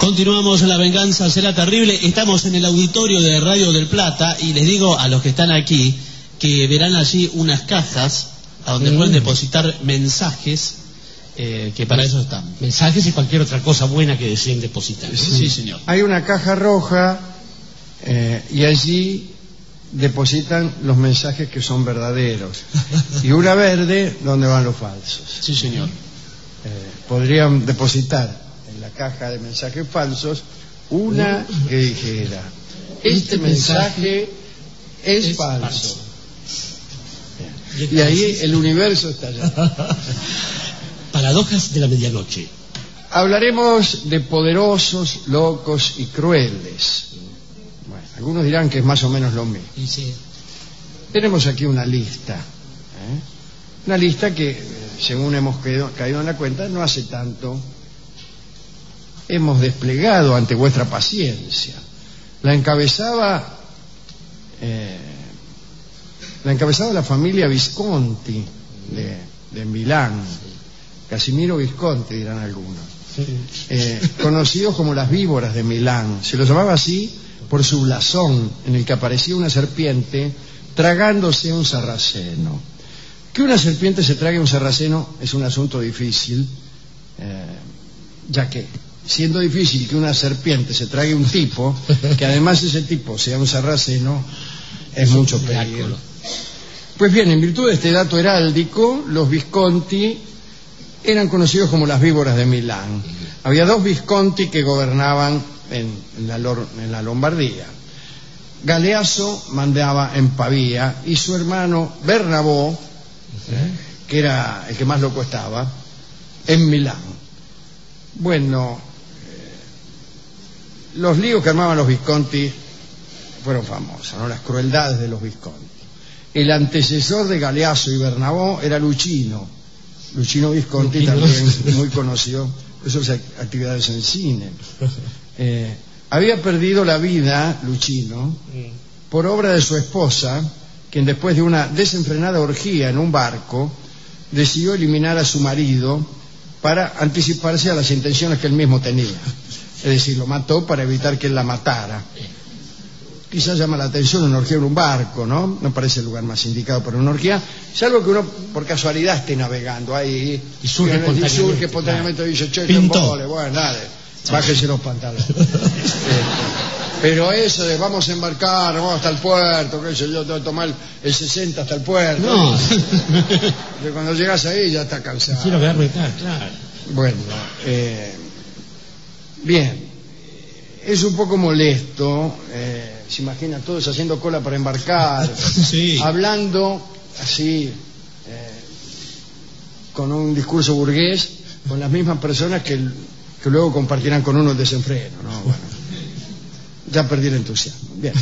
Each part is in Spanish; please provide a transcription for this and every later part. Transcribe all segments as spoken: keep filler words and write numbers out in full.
Continuamos en La Venganza Será Terrible. Estamos en el auditorio de Radio del Plata y les digo a los que están aquí que verán allí unas cajas a donde mm. pueden depositar mensajes, eh, que para eso están. Mensajes y cualquier otra cosa buena que deseen depositar. Sí, sí señor. Hay una caja roja eh, y allí depositan los mensajes que son verdaderos y una verde donde van los falsos. Sí señor. Eh, podrían depositar en la caja de mensajes falsos una que dijera: este mensaje es, es falso. falso. Y ahí el universo está allá. Paradojas de la medianoche. Hablaremos de poderosos, locos y crueles. Bueno, algunos dirán que es más o menos lo mismo. Sí. Tenemos aquí una lista, ¿eh? Una lista que, según hemos caído en la cuenta, no hace tanto hemos desplegado ante vuestra paciencia. La encabezaba eh, la encabezaba la familia Visconti de, de Milán, Casimiro Visconti dirán algunos, eh, conocidos como las víboras de Milán. Se los llamaba así por su blasón, en el que aparecía una serpiente tragándose un sarraceno. Que una serpiente se trague un sarraceno es un asunto difícil, eh, ya que siendo difícil que una serpiente se trague un tipo, que además ese tipo sea un sarraceno, es mucho peligro. Pues bien, en virtud de este dato heráldico, los Visconti eran conocidos como las víboras de Milán. Había dos Visconti que gobernaban en, en, la, en la Lombardía. Galeazzo mandaba en Pavía y su hermano Bernabó, ¿eh? que era el que más loco estaba, en Milán. Bueno, eh, los líos que armaban los Visconti fueron famosos, ¿no? Las crueldades de los Visconti. El antecesor de Galeazzo y Bernabó era Luchino, Luchino Visconti, Luchino. También muy conocido por sus actividades en cine. Eh, había perdido la vida, Luchino, por obra de su esposa, quien después de una desenfrenada orgía en un barco, decidió eliminar a su marido para anticiparse a las intenciones que él mismo tenía. Es decir, lo mató para evitar que él la matara. Quizás llama la atención una orgía en un barco, ¿no? No parece el lugar más indicado para una orgía, salvo que uno por casualidad esté navegando ahí y surge espontáneamente, y surge espontáneamente y dice: che, vole, bueno, dale, bájese los pantalones. este, pero eso de vamos a embarcar, vamos hasta el puerto, qué sé yo, tengo que tomar el sesenta hasta el puerto. No. Que cuando llegas ahí ya está cansado. Quiero verme acá, claro. Bueno, eh, bien. Es un poco molesto, eh, se imagina todos haciendo cola para embarcar, sí. hablando así, eh, con un discurso burgués, con las mismas personas que, que luego compartirán con uno el desenfreno, ¿no? Bueno, ya perdí el entusiasmo. Bien.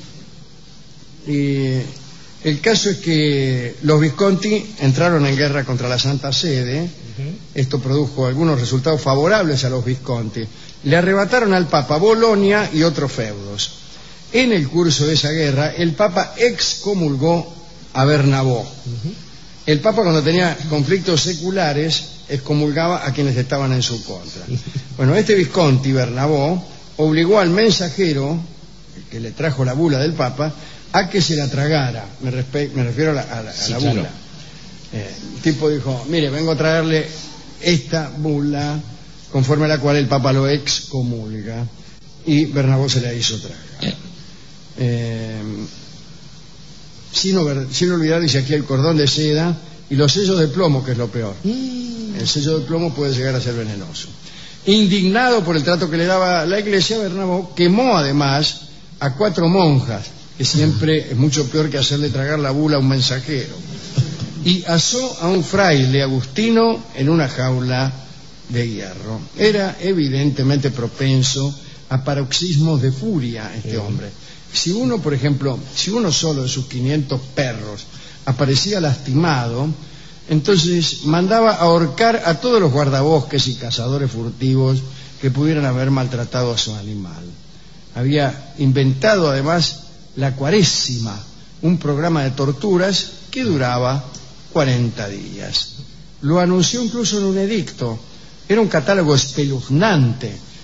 Y el caso es que los Visconti entraron en guerra contra la Santa Sede. Esto produjo algunos resultados favorables a los Visconti. Le arrebataron al Papa Bolonia y otros feudos. En el curso de esa guerra, el Papa excomulgó a Bernabó. El Papa, cuando tenía conflictos seculares, excomulgaba a quienes estaban en su contra. Bueno, este Visconti, Bernabó, obligó al mensajero, que le trajo la bula del Papa, a que se la tragara. Me, me refiero a la, a la, a sí, la claro. bula. Eh, el tipo dijo: mire, vengo a traerle esta bula, conforme a la cual el Papa lo excomulga, y Bernabó se la hizo tragar. Eh, sin, sin olvidar, dice aquí, el cordón de seda y los sellos de plomo, que es lo peor. El sello de plomo puede llegar a ser venenoso. Indignado por el trato que le daba la Iglesia, Bernabó quemó además a cuatro monjas, que siempre es mucho peor que hacerle tragar la bula a un mensajero, y asó a un fraile agustino en una jaula de hierro. Era evidentemente propenso a paroxismos de furia este hombre. Si uno, por ejemplo, si uno solo de sus quinientos perros aparecía lastimado, entonces mandaba ahorcar a todos los guardabosques y cazadores furtivos que pudieran haber maltratado a su animal. Había inventado además la cuaresima, un programa de torturas que duraba cuarenta días. Lo anunció incluso en un edicto. Era un catálogo espeluznante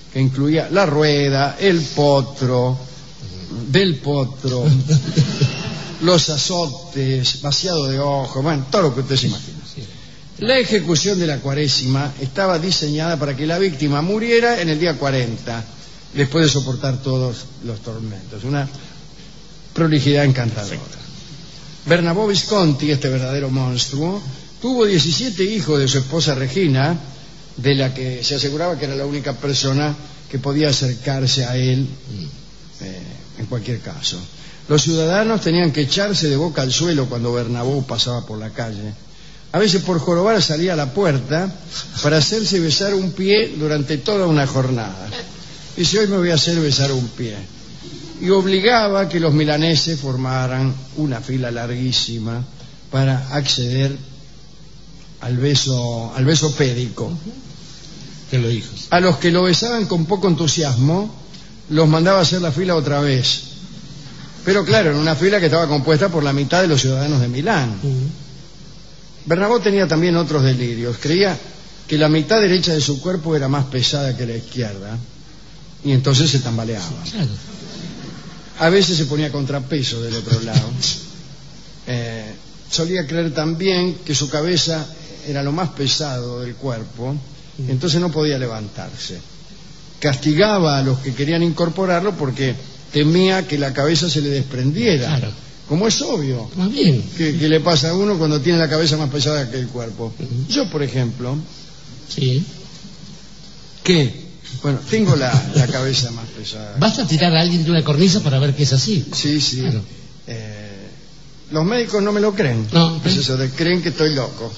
que incluía la rueda, el potro, del potro, los azotes, vaciado de ojos, bueno, todo lo que usted se imagina. La ejecución de la cuaresima estaba diseñada para que la víctima muriera en el día cuarenta, después de soportar todos los tormentos. Una prolijidad encantadora. Bernabò Visconti, este verdadero monstruo, tuvo diecisiete hijos de su esposa Regina, de la que se aseguraba que era la única persona que podía acercarse a él eh, en cualquier caso. Los ciudadanos tenían que echarse de boca al suelo cuando Bernabò pasaba por la calle. A veces por jorobar salía a la puerta para hacerse besar un pie durante toda una jornada. Dice, hoy me voy a hacer besar un pie. Y obligaba a que los milaneses formaran una fila larguísima para acceder al beso, al beso pédico. Que lo dijo. A los que lo besaban con poco entusiasmo, los mandaba a hacer la fila otra vez. Pero claro, en una fila que estaba compuesta por la mitad de los ciudadanos de Milán. Uh-huh. Bernabò tenía también otros delirios. Creía que la mitad derecha de su cuerpo era más pesada que la izquierda y entonces se tambaleaba. Claro. A veces se ponía contrapeso del otro lado. Eh, solía creer también que su cabeza era lo más pesado del cuerpo, entonces no podía levantarse. Castigaba a los que querían incorporarlo porque temía que la cabeza se le desprendiera. Claro. Como es obvio más bien. Que, que le pasa a uno cuando tiene la cabeza más pesada que el cuerpo. Uh-huh. Yo, por ejemplo, sí. ¿Qué? Bueno, tengo la, la cabeza más pesada. Basta tirar a alguien de una cornisa para ver que es así. Sí, sí. Claro. Eh, los médicos no me lo creen. No. Es eso de creen que estoy loco.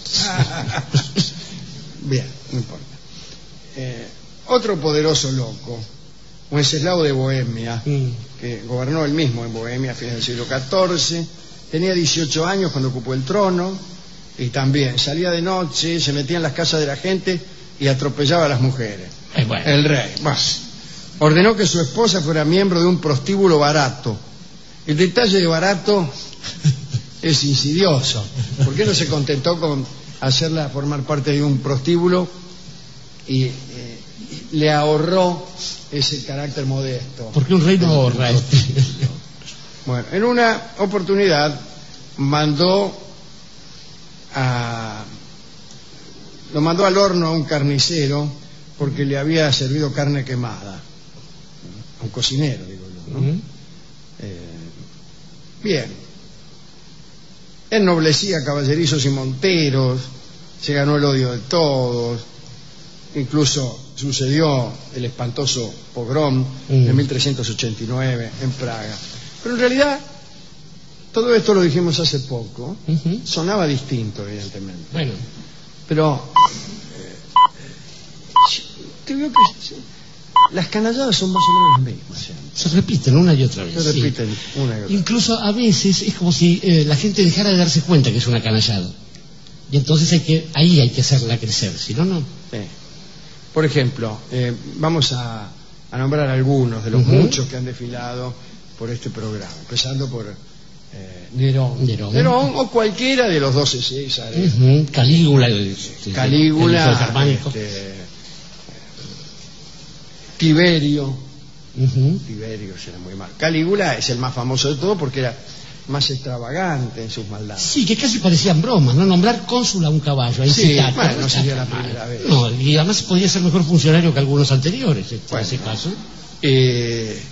Bien, no importa. Eh, otro poderoso loco, Wenceslao de Bohemia, mm. que gobernó él mismo en Bohemia a fines del siglo catorce, tenía dieciocho años cuando ocupó el trono y también salía de noche, se metía en las casas de la gente y atropellaba a las mujeres. Eh, bueno. El rey, más. Ordenó que su esposa fuera miembro de un prostíbulo barato. El detalle de barato es insidioso. ¿Por qué no se contentó con hacerla formar parte de un prostíbulo y eh, le ahorró ese carácter modesto? Porque un rey no ahorra. Bueno, en una oportunidad mandó a lo mandó al horno a un carnicero porque le había servido carne quemada, a un cocinero, digo yo, ¿no? Uh-huh. eh, bien, ennoblecía caballerizos y monteros, se ganó el odio de todos, incluso sucedió el espantoso pogrom uh-huh. de mil trescientos ochenta y nueve en Praga. Pero en realidad todo esto lo dijimos hace poco, uh-huh. sonaba distinto evidentemente. Bueno, pero te digo que las canalladas son más o menos las mismas. ¿Sí? Se repiten una y otra vez. Se repiten sí. una y otra Incluso a veces es como si eh, la gente dejara de darse cuenta que es una canallada. Y entonces hay que ahí hay que hacerla crecer, si no, no. Sí. Por ejemplo, eh, vamos a, a nombrar algunos de los uh-huh. muchos que han desfilado por este programa, empezando por eh, Nerón. Nerón. Nerón o cualquiera de los doce Césares. Uh-huh. Calígula. Sí, Calígula. El este, Tiberio. Uh-huh. Tiberio será muy mal. Calígula es el más famoso de todo porque era más extravagante en sus maldades. Sí, que casi parecían bromas, ¿no? Nombrar cónsul a un caballo, a incitar. Sí, bueno, no sería la primera vez. No, y además podía ser mejor funcionario que algunos anteriores, en bueno, ese caso. Eh,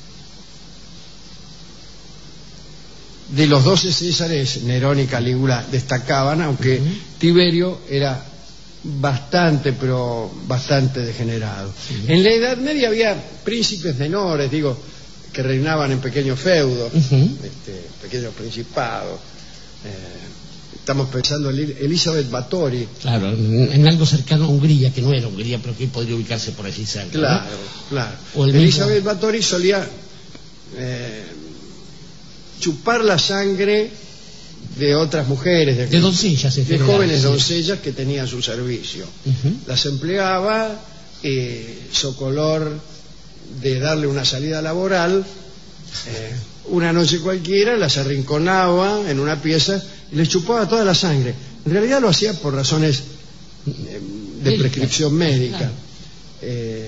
de los doce Césares, Nerón y Calígula destacaban, aunque uh-huh. Tiberio era bastante, pero bastante degenerado. Uh-huh. En la Edad Media había príncipes menores, digo, que reinaban en pequeños feudos, uh-huh. este, pequeños principados. Eh, estamos pensando en Elizabeth Báthory. Claro, en, en algo cercano a Hungría, que no era Hungría, pero que podría ubicarse por allí cerca. Claro, ¿no? claro. O el Elizabeth mismo... Báthory solía eh, chupar la sangre de otras mujeres, de, de doncellas, de general, jóvenes sí. doncellas que tenían su servicio. Uh-huh. Las empleaba, eh, socolor de darle una salida laboral, eh, una noche cualquiera las arrinconaba en una pieza y les chupaba toda la sangre. En realidad lo hacía por razones eh, de prescripción médica. Eh,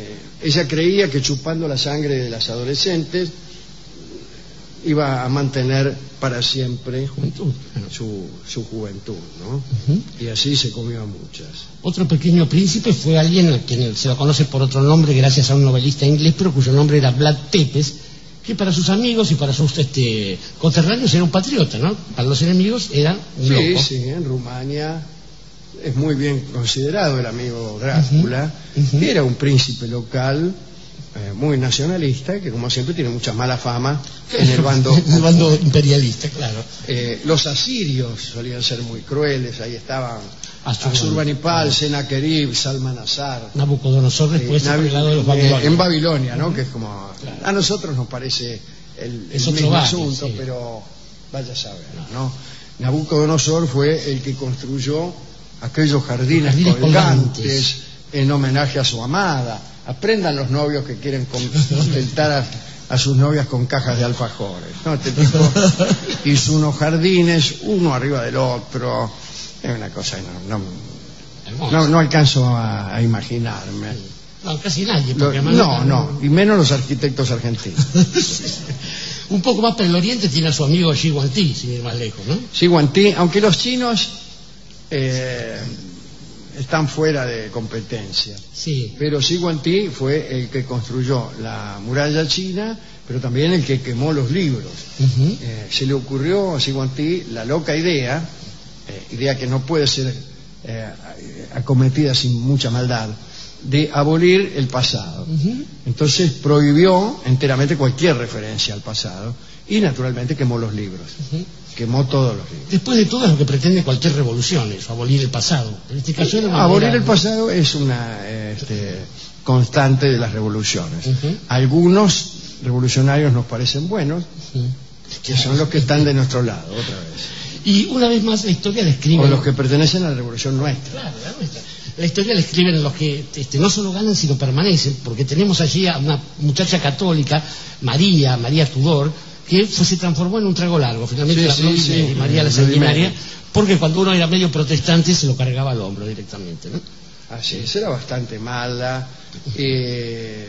ella creía que chupando la sangre de las adolescentes iba a mantener para siempre Juventud. su, su juventud, ¿no? Ujú. Y así se comió a muchas. Otro pequeño príncipe fue alguien a quien se lo conoce por otro nombre gracias a un novelista inglés, pero cuyo nombre era Vlad Tepes, que para sus amigos y para sus este, conterráneos era un patriota, ¿no? Para los enemigos era un Sí, loco. sí, en Rumania es muy bien considerado el amigo Drácula. Ujú, ujú. Era un príncipe local, eh, muy nacionalista, que como siempre tiene mucha mala fama en el bando. En el bando imperialista, claro. Eh, los asirios solían ser muy crueles, ahí estaban Asurbanipal. Asurbanipal, Sennacherib, Salmanasar. Nabucodonosor después Eh, Navi- fue de los eh, babilonios. en Babilonia, ¿no? Que es como Claro. a nosotros nos parece el, Es el otro mismo barrio, asunto, sí. pero vaya a saber, ¿no? Nabucodonosor fue el que construyó aquellos jardines, Jardines colgantes, colgantes. en homenaje a su amada. Aprendan los novios que quieren con- contentar a, a sus novias con cajas de alfajores, ¿no? Este tipo hizo unos jardines, uno arriba del otro. Es una cosa que no, no, Hermoso. no, no alcanzo a, a imaginarme. No, casi nadie. Lo- Porque además- no, no, y menos los arquitectos argentinos. Un poco más para el oriente tiene a su amigo Xi Guangti, sin ir más lejos, ¿no? Sí, Guantí, aunque los chinos eh, están fuera de competencia, Sí. pero sí Guantí fue el que construyó la muralla china, pero también el que quemó los libros. Ujú. Eh, se le ocurrió a Siguantí la loca idea, eh, idea que no puede ser eh, acometida sin mucha maldad, de abolir el pasado. Ujú. Entonces prohibió enteramente cualquier referencia al pasado y naturalmente quemó los libros, Ujú. quemó todos los libros. Después de todo es lo que pretende cualquier revolución, eso, abolir el pasado. En este caso era una Abolir manera- el pasado es una eh, este, constante de las revoluciones. Ujú. Algunos revolucionarios nos parecen buenos, Ujú. que son los que están de nuestro lado, otra vez. Y una vez más la historia describe... O los que pertenecen a la revolución nuestra. Claro, la nuestra. La historia la escriben los que este, no solo ganan, sino permanecen, porque tenemos allí a una muchacha católica, María, María Tudor, que fue- se transformó en un trago largo, finalmente Sí, la sí, Bloody sí, Mary, María la Bloody sanguinaria, Mary. porque cuando uno era medio protestante se lo cargaba al hombro directamente, ¿no? Así es, era bastante mala. Eh,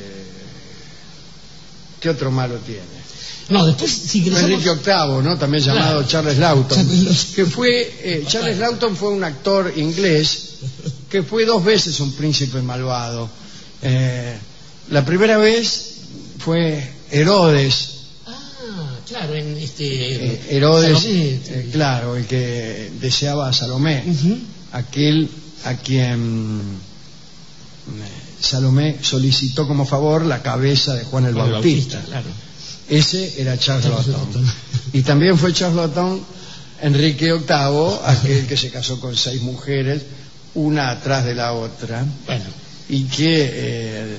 ¿Qué otro malo tiene? No, después si ingresamos... Enrique octavo, ¿no? También llamado Claro. Charles Lawton. Charles Lawton. Que fue, eh, Charles Lawton fue un actor inglés que fue dos veces un príncipe malvado. Eh, la primera vez fue Herodes. Ah, claro, en este... Eh, Herodes, Salomé, eh, claro, el que deseaba a Salomé. Ujú. Aquel a quien eh, Salomé solicitó como favor la cabeza de Juan el Juan el Bautista. Bautista, claro. Ese era Charles Charles Lawton. Lawton. Y también fue Charles Lawton Enrique octavo, aquel que se casó con seis mujeres, una atrás de la otra, Bueno, y que eh,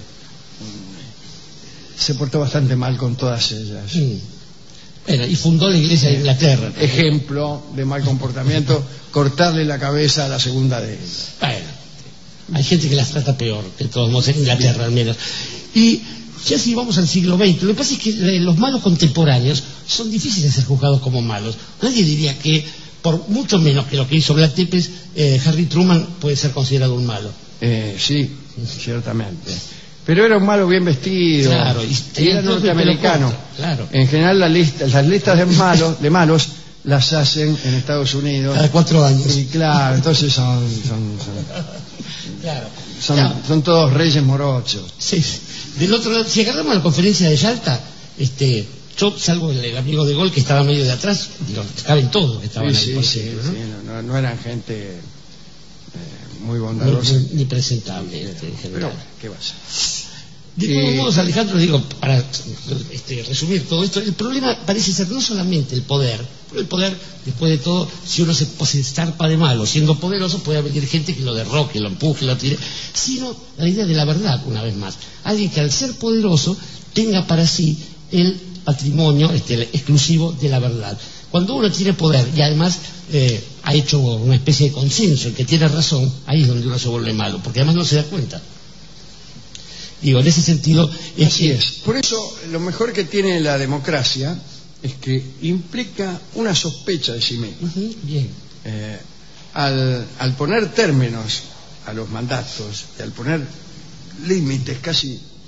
se portó bastante mal con todas ellas. mm. Bueno, y fundó la iglesia de Inglaterra. Ejemplo de mal comportamiento, cortarle la cabeza a la segunda de ellas. Bueno, hay gente que las trata peor, de todos modos, en Inglaterra al menos. Y ya si vamos al siglo veinte, lo que pasa es que eh, los malos contemporáneos son difíciles de ser juzgados como malos. Nadie diría que, por mucho menos que lo que hizo Vlad Tepes, eh, Harry Truman puede ser considerado un malo. Eh, sí, ciertamente. Pero era un malo bien vestido, Claro, y y tenía era todo el pelo norteamericano. corto, claro. En general la lista- las listas de malos, de malos las hacen en Estados Unidos. Cada cuatro años. Y claro, entonces son, son, son, Claro. son, Claro. son todos reyes morochos. Sí. Del otro lado, si agarramos la conferencia de Yalta, este, yo, salvo el, el amigo de Gol que estaba medio de atrás, digo, caben todos que estaban Sí, ahí. por sí, sí, ejemplo, ¿no? sí, no, no- no eran gente eh, muy No, bondadosa. no, ni presentable este, en Pero general. bueno, ¿qué va a ser? De Eh, todos modos, Alejandro, digo, para este, resumir todo esto, el problema parece ser no solamente el poder, porque el poder, después de todo, si uno se, se estarpa de malo, siendo poderoso, puede venir gente que lo derroque, lo empuje, lo tire, sino la idea de la verdad, una vez más. Alguien que al ser poderoso tenga para sí el patrimonio este, el exclusivo de la verdad. Cuando uno tiene poder y además eh, ha hecho una especie de consenso, el que tiene razón, ahí es donde uno se vuelve malo, porque además no se da cuenta. Digo, en ese sentido... Es Así que- es. Por eso, lo mejor que tiene la democracia es que implica una sospecha de sí misma. Ujú, bien. Eh, al, al poner términos a los mandatos, y al poner límites casi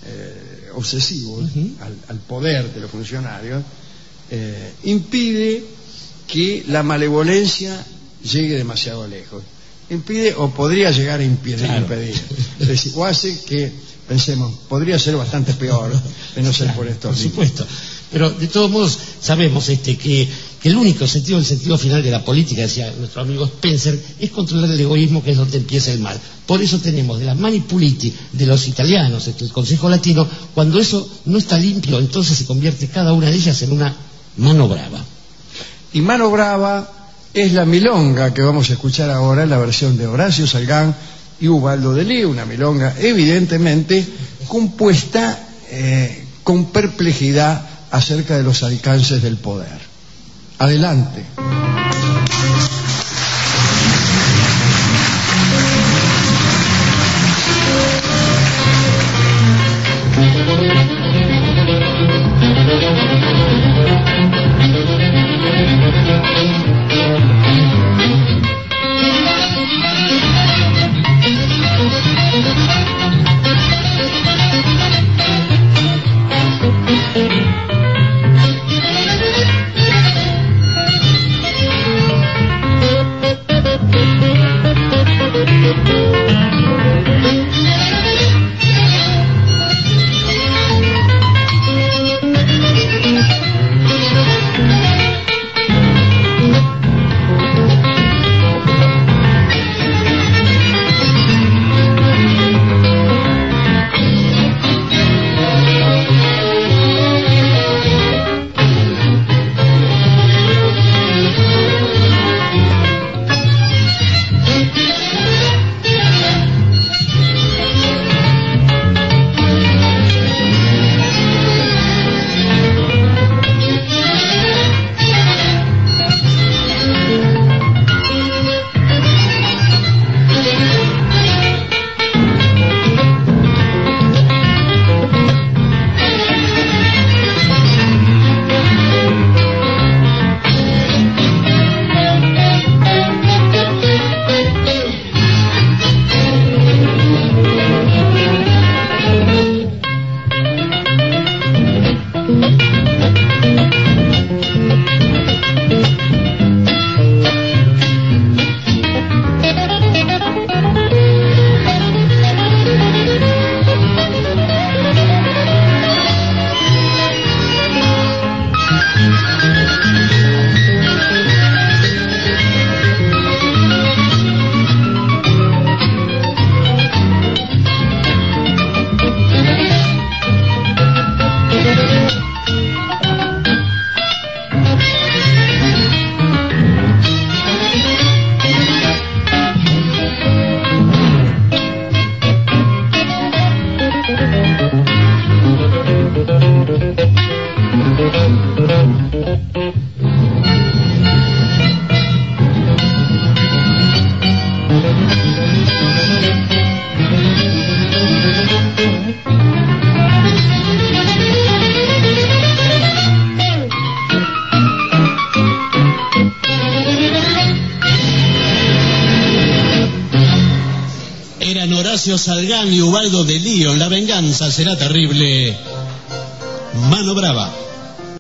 eh, obsesivos uh-huh. al, al poder de los funcionarios, eh, impide que la malevolencia llegue demasiado lejos. Impide o podría llegar a impedir, claro. impedir. Es decir, o hace que pensemos, podría ser bastante peor de no ser claro, por estos por supuesto. Pero de todos modos sabemos este que, que el único sentido, el sentido final de la política, decía nuestro amigo Spencer, es controlar el egoísmo, que es donde empieza el mal. Por eso tenemos de la manipuliti de los italianos, este, el Consejo Latino, cuando eso no está limpio, entonces se convierte cada una de ellas en una mano brava. Y mano brava es la milonga que vamos a escuchar ahora en la versión de Horacio Salgán y Ubaldo de Lío, una milonga evidentemente compuesta eh, con perplejidad acerca de los alcances del poder. Adelante. Horacio Salgán y Ubaldo de Lío, La venganza será terrible. Mano brava.